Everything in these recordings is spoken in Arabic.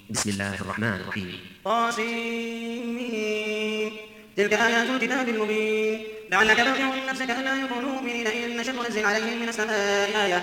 بسم الله الرحمن الرحيم. طاسين. تلك آيات الكتاب المبين. لعلك باخع نفسك ألا يكونوا مؤمنين إن نشأ ننزل عليهم من السماء آية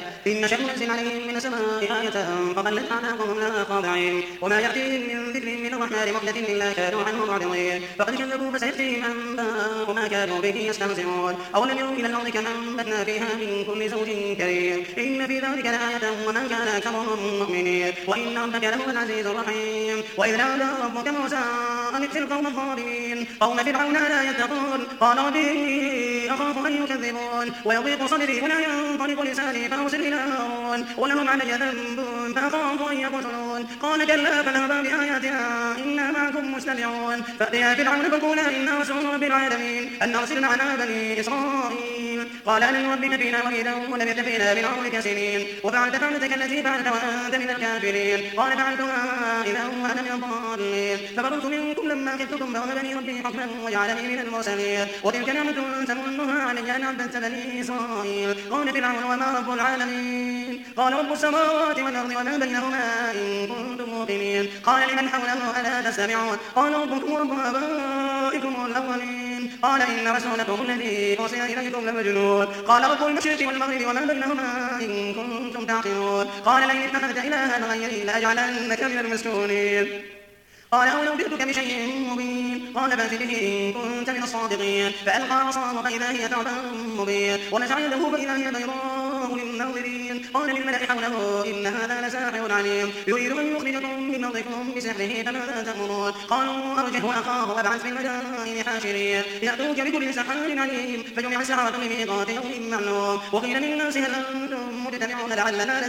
فظلت أعناقهم لها خاضعين وما يأتيهم من ذكر من الرحمن محدث إلا كانوا عنه معرضين فقد كذبوا فسيأتيهم أنباء ما كانوا به يستهزئون أولم يروا إلى الأرض كم أنبتنا فيها من كل زوج كريم إن في ذلك لآية وما كان أكثرهم مؤمنين وإن ربك لهو العزيز الرحيم وإذ نادى ربك موسى أن ائت القوم الظالمين قوم فرعون لا يتقون قال ربي أخاف أن يكذبون ويضيق صدري ولا ينطلق لساني فأرسل إلى هارون ولهم علي ذنب فأخاف أن يقتلون قال كلا فاذهبا بآياتنا إنا معكم مستمعون فأتيا فرعون فقولا إنا رسول رب العالمين أن أرسل معنا بني إسرائيل قال ألم نربك فينا وليدا ولبثت فينا من عمرك سنين وفعلت فعلتك التي فعلت وأنت من الكافرين قال فعلتها إذا وأنا من الضالين فبررت منكم لما خفتكم فوهبني ربي حكما وجعلني من المرسلين وتلك نعمة تمنها علي أن عبدت بني إسرائيل قال فرعون وما رب العالمين قال رب السماوات والأرض وما بينهما إن كنتم موقنين قال لمن حوله ألا تستمعون قال ربكم ورب آبائكم الأولين قال إن رسولكم الذي أرسل إليكم لمجنون قال رب المشرق والمغرب وما بينهما إن كنتم تعقلون قال لئن اتخذت إلها غيري لأجعلنك من المسجونين قال أولو جئتك بشيء مبين قال فأت به إن كنت من الصادقين فألقى عصاه فإذا هي ثعبان مبين ونزع يده فإذا هي بيضاء للناظرين قال للملأ حوله إن هذا لساحر عليم يريد أن يخرجكم من أرضكم بسحره فماذا تأمرون قالوا أرجه وأخاه وابعث في المدائن حاشرين يأتوك بكل سحار عليم فجمع السحرة لميقات يوم معلوم وقيل للناس هل أنتم مجتمعون لعلنا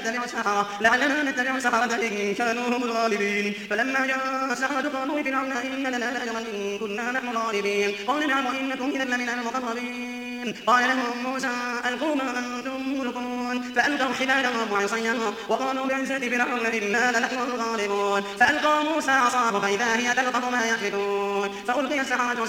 نتبع السحرة إن كانوا هم الغالبين فلما جاء السحرة قالوا فرعون إن لنا لأجرا إن كنا نحن الغالبين قال نعم وإنكم إذا لمن المقربين قال لهم موسى ألقوا ما أنتم ملقون فألقوا حبالهم وعصيهم وقالوا بعزة فرعون إنا لنحن الغالبون فألقى موسى عصاه فإذا هي تلقف ما يأفكون فألقي السحرة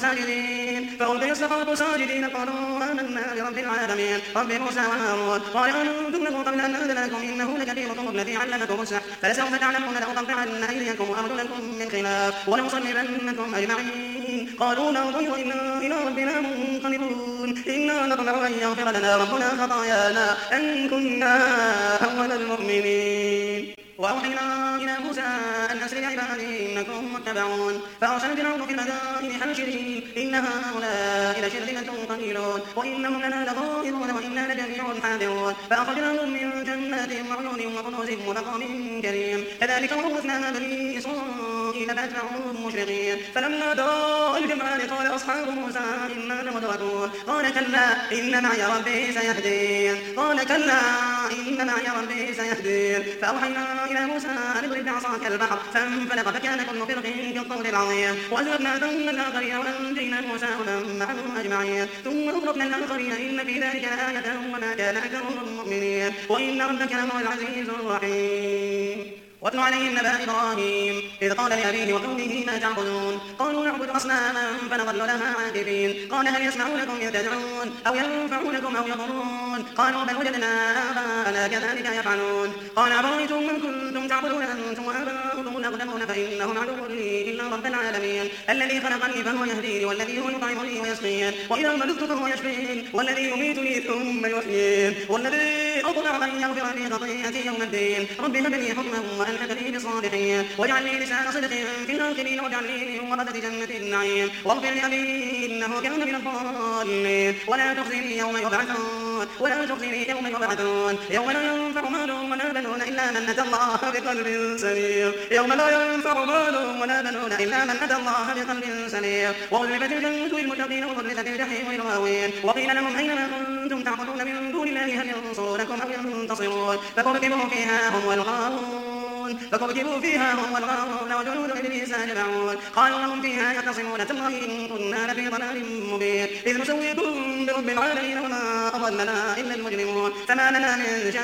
ساجدين قالوا آمنا برب العالمين رب موسى وهارون قال آمنتم له قبل أن آذن لكم إنه لكبيركم الذي علمكم السحر فلسوف تعلمون لأقطعن أيديكم وأرجلكم من خلاف ولنصلبنكم أجمعين قالوا لا ضير إنا إلى ربنا منقلبون إنا نطمع أن يغفر لنا ربنا خطايانا أن كنا أول المؤمنين وأوحينا إلى موسى أن أسر بعبادي إنكم متبعون فأرسل فرعون في المدائن حاشرين إن هؤلاء لشرذمة قليلون وإنهم لنا لغائظون وإنا لجميع حاذرون فأخرجناهم من جنات وعيون وكنوز ومقام كريم كذلك وورثنا بني إسرائيل فأتبعوهم مشرقين فلما تراءى الجمعان قال أصحاب موسى إنا لمدركون قال كلا إن معي ربي سيهدين فأوحينا إلى موسى أن اضرب بعصاك البحر فانفلق فكان كل فرق كالطود العظيم وأزلفنا ثم الآخرين وأنجينا موسى ومن معه أجمعين ثم أغرقنا الآخرين إن في ذلك لآية وما كان أكثرهم مؤمنين وإن ربك لهو العزيز الرحيم واتل عليهم نبأ إبراهيم إذ قال لأبيه وقومه ما تعبدون قالوا نعبد أصناما فنظل لها عاكفين قال هل يسمعونكم إذ تدعون أو ينفعونكم أو يضرون قالوا بل وجدنا آباءنا كذلك يفعلون قال أفرأيتم من كنتم تعبدون أنتم وآباؤكم الأقدمون فإنهم عدو لي إلا رب العالمين الذي خلقني فهو يهديني والذي هو يطعمني ويسقين وإذا مرضت فهو يشفين والذي يميتني ثم يحيين والذي أطمع أن يغفر لي خطيئتي يوم الدين رب هب لي حكما وألحقني بالصالحين واجعل لي لسان صدق في الآخرين واجعل لي من ورثة جنة النعيم واغفر لأبي إنه كان من الضالين ولا تخزني يوم يبعثون يوم لا ينفع مال ولا بنون إلا من أتى الله بقلب سليم وأزلفت الجنة للمتقين وبرزت الجحيم للغاوين وقيل لهم أينما كنتم تعبدون من دون الله هل ينصرونكم أو ينتصرون فكبكبوا فيها هم والغاوون وجنود إبليس أجمعون قالوا لهم فيها يختصمون تالله إن كنا لفي ضلال مبين إذ نسويكم برب العالمين وما أضلنا إلا المجرمون فما لنا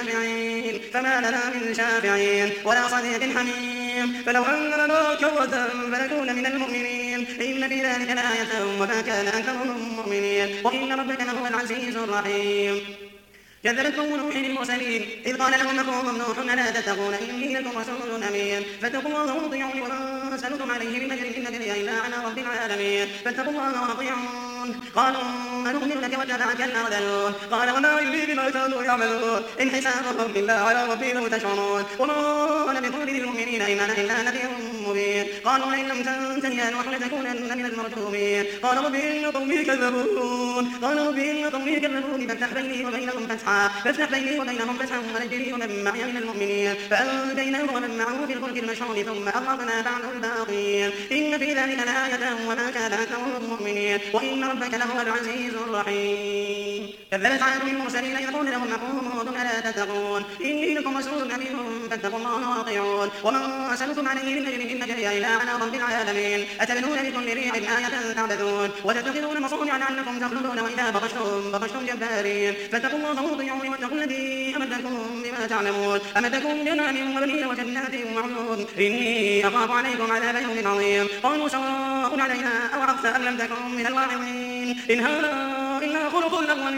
من شافعين ولا صديق حميم فلو أن لنا كرة فنكون من المؤمنين إن في ذلك لآية وما كان أكثرهم مؤمنين وإن ربك لهو العزيز الرحيم كذبت قوم نوح المرسلين إذ قال لهم أخوهم نوح ألا تتقون إني لكم رسول أمين فاتقوا الله وأطيعون وما أسألكم عليه من أجر إن أجري إلا على رب العالمين فاتقوا الله وأطيعون. قالوا أنؤمن لك واتبعك الأرذلون قال وما علمي بما كانوا يعملون إن حسابهم إلا على ربي لو تشعرون وما أنا بطرد المؤمنين إن أنا إلا نذير مبين. قالوا لئن لم تنته يا نوح لتكونن من المرجومين. قال رب إن قومي كذبون فافتح بيني وبينهم فتحا ونجني ومن معي من المؤمنين فأنجيناه ومن معه في الفلك المشحون ثم أغرقنا بعد الباقين إن في ذلك لآية وما كان أكثرهم مؤمنين وإن ربك لهو العزيز الرحيم. كذبت عاد المرسلين إذ قال لهم أخوهم هود ألا تتقون إني لكم رسول أمين فاتقوا الله وأطيعون وما أسألكم عليه من أجر إن أجري إلا على رب العالمين أتبنون بكل ريع آية تعبثون وتتخذون مصانع لعلكم تخلدون وإذا بطشتم جبارين فاتقوا الله وأطيعون واتقوا الذي أمدكم بما تعلمون أمدكم بأنعام وبنين وجنات وعيون إني أخاف عليكم عذاب يوم عظيم. قالوا سواء علينا أوعظت أم لم تكن من الواعظين إن هذا إلا خلق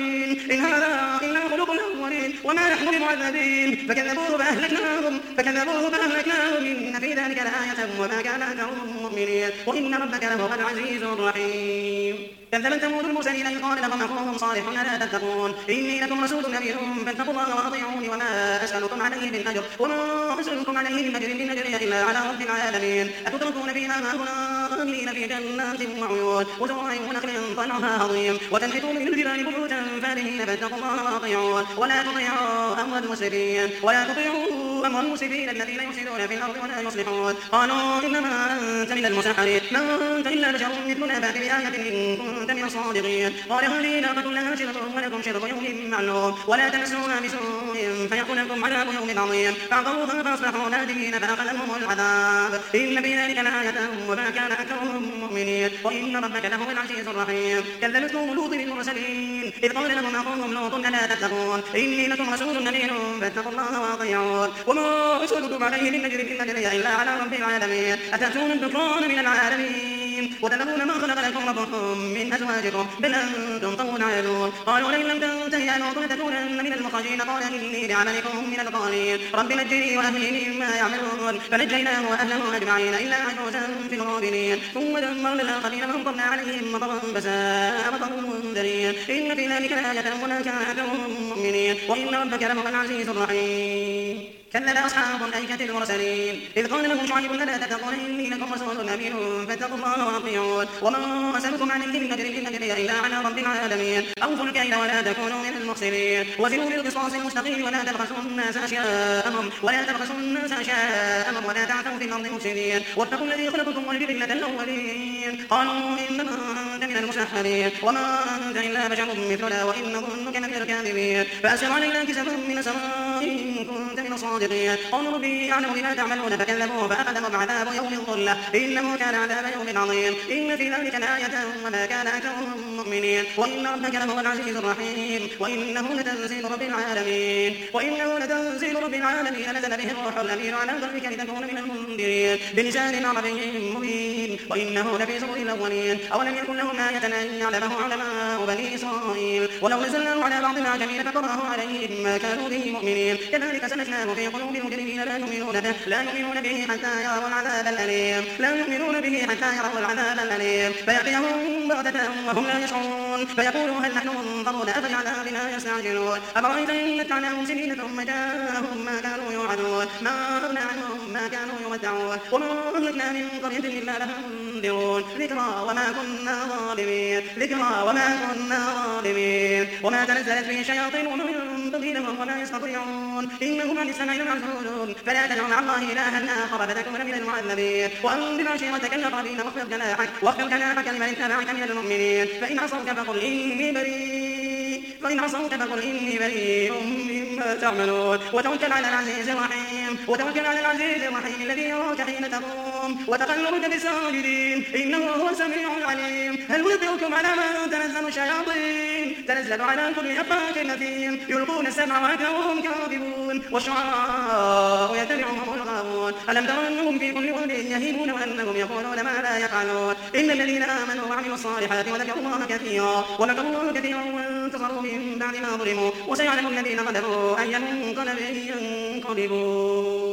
الأولين وما نحن بمعذبين فكذبوه فأهلكناهم إن في ذلك لآية وما كان أكثرهم مؤمنين وإن ربك لهو العزيز الرحيم. كذبت ثمود المرسلين إذ قال لهم أخوهم صالح ألا تتقون إني لكم رسول أمين فاتقوا الله وأطيعون وما أسألكم عليه من أجر إن أجري إلا على رب العالمين أتتركون فيما هاهنا آمنين في جنات وعيون وزروع ونخل طلعها هضيم وتنحتون من الجبال بيوتا فارهين فاتقوا الله وأطيعون ولا تطيعوا أمر المسرفين الذين يفسدون في الأرض ولا يصلحون. قالوا إنما أنت من المسحرين ما أنت إلا بشر مثلنا فأت بآية إن كنت من الصادقين. قال هذه ناقة لها شرب ولكم شرب يوم معلوم ولا تمسوها بسوء فيأخذكم عذاب يوم عظيم فعقروها فأصبحوا نادمين فأخذهم العذاب إن في ذلك لآية وما كان أكثرهم مؤمنين وإن ربك لهو العزيز الرحيم. كذبت قوم لوط المرسلين إذ قال لهم أخوهم لوط ألا تتقون إني لكم رسول أمين فاتقوا الله وأطيعون وما أسألكم عليه من أجر إن أجري إلا على رب العالمين أتأتون الذكران من العالمين وتذرون ما خلق لكم ربكم من أزواجكم بل أنتم قوم عادون. قالوا لئن لم تنته يا لوط لتكونن من المخرجين قال إني لعملكم من القالين رب نجني وأهلي مما يعملون فنجيناه وأهله أجمعين إلا عجوزا في الغابرين ثم دمرنا الآخرين فأمطرنا عليهم مطرا فساء مطر المنذرين إن في ذلك لآية وما كان أكثرهم مؤمنين وإن ربك لهو العزيز الرحيم. كذب أصحاب الأيكة المرسلين إذ قال لهم شعيب ألا تتقون إني لكم رسول أمين فاتقوا الله وأطيعون وما أسألكم عليه من أجر إن أجري إلا على رب العالمين أوفوا الكيل ولا تكونوا من المخسرين وزنوا بالقسطاس المستقيم ولا تبخسوا الناس أشياءهم ولا تعثوا في الأرض مفسدين واتقوا الذي خلقكم والجبلة الأولين. قالوا إنما أنت من المسحرين وما أنت إلا بشر مثلنا وإن ظنك من الكاذبين فأسر علينا كسفا من السماء إن كنت من الصادقين. قالوا ربي أعلم بما تعملون فكذبوه فأخذهم عذاب يوم الظلة إنه كان عذاب يوم عظيم إن في ذلك لآية وما كان أكثرهم مؤمنين وإن ربك لهو العزيز الرحيم وإنه لتنزيل رب العالمين نزل به الروح الأمين على قلبك لتكون من المنذرين بلسان عربي مبين وإنه لفي زبر الأولين أولم يكن لهم آية أن يعلمه علماء بني إسرائيل ولو نزلناه على بعض الأعجمين فقرأه عليهم ما كانوا به مؤمنين كذلك سلكناه في قلوب المجرمين لا يؤمنون به حتى يروا العذاب الأليم فيأتيهم بغتة وهم لا يشعرون فيقولوا هل نحن منظرون أفبعذابنا يستعجلون أفرأيت إن متعناهم سنين ثم جاءهم ما كانوا يوعدون ما أغنى عنهم ما كانوا يمتعون وما أهلكنا من قرية إلا لها منذرون ذكرى وما كنا ظالمين وما تنزلت به الشياطين وما ينبغي لهم وما يستطيعون إنهم عن السمع لمعزولون فلا تدع مع الله إلها آخر فتكون من المعذبين وأنذر عشيرتك الأقربين واخفض جناحك لمن اتبعك من المؤمنين فإن عصوك فقل إني بريء مما تعملون وتوكل على العزيز الرحيم الذي يراك حين تقوم وتقلبك في الساجدين إنه هو السميع العليم. هل ننبئكم على ما تنزل الشياطين تنزل على كل أفاك أثيم يلقون السمع وهم كاذبون والشعراء يتبعهم الغاوون ألم تر أنهم في كل واد يهيمون وأنهم يقولون ما لا يفعلون إن الذين آمنوا وعملوا الصالحات وذكروا الله كثيرا انتصروا من بعد ما ظلموا وسيعلم الذين غلبوا أي منقلب ينقلبون.